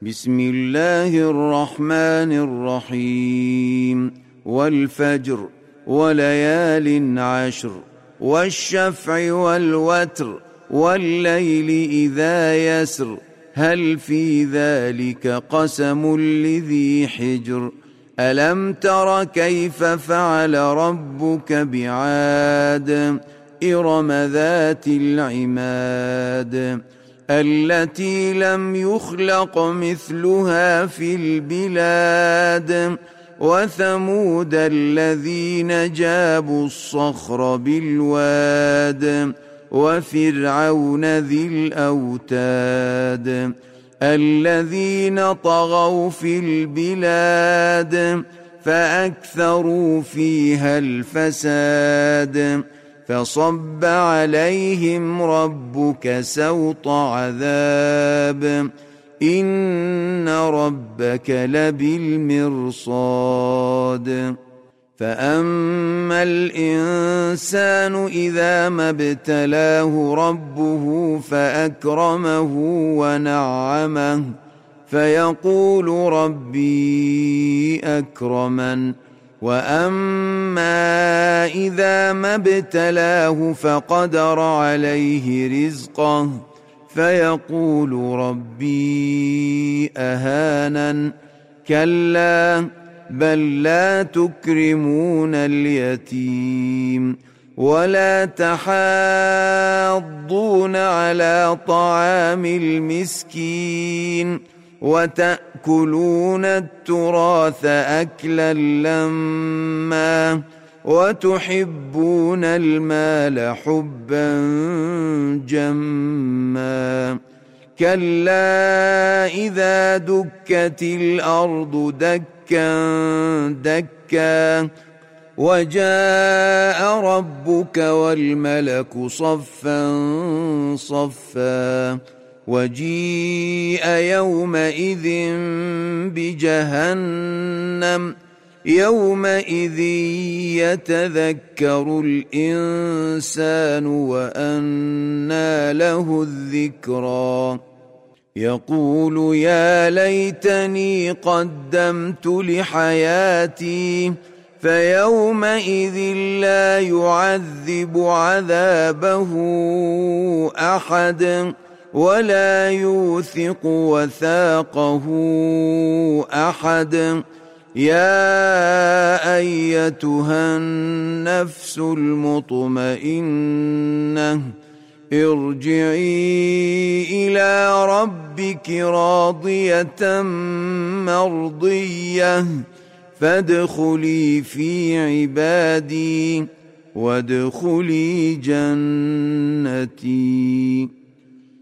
بسم الله الرحمن الرحيم والفجر وليال عشر والشفع والوتر والليل إذا يسر هل في ذلك قسم لذي حجر ألم تر كيف فعل ربك بعاد إرم ذات العماد التي لم يخلق مثلها في البلاد وثمود الذين جابوا الصخر بالواد وفرعون ذي الأوتاد الذين طغوا في البلاد فأكثروا فيها الفساد فصب عليهم ربك سوط عذاب إن ربك لبالمرصاد فأما الإنسان إذا ما ابتلاه ربه فأكرمه ونعمه فيقول ربي أكرمن وأما إذا ما ابتلاه فقدر عليه رزقه فيقول ربي أهانن كلا بل لا تكرمون اليتيم ولا تحاضون على طعام المسكين وتأكلون التراث أكلا لما وتحبون المال حبا جما كلا إذا دكت الأرض دكا دكا وجاء ربك والملك صفا صفا وجيء يومئذ بجهنم يومئذ يتذكر الإنسان وأنى له الذكرى يقول يا ليتني قدمت لحياتي فيومئذ لا يعذب عذابه أحد ولا يوثق وثاقه أحد يا أيتها النفس المطمئنة ارجعي إلى ربك راضية مرضية فادخلي في عبادي وادخلي جنتي.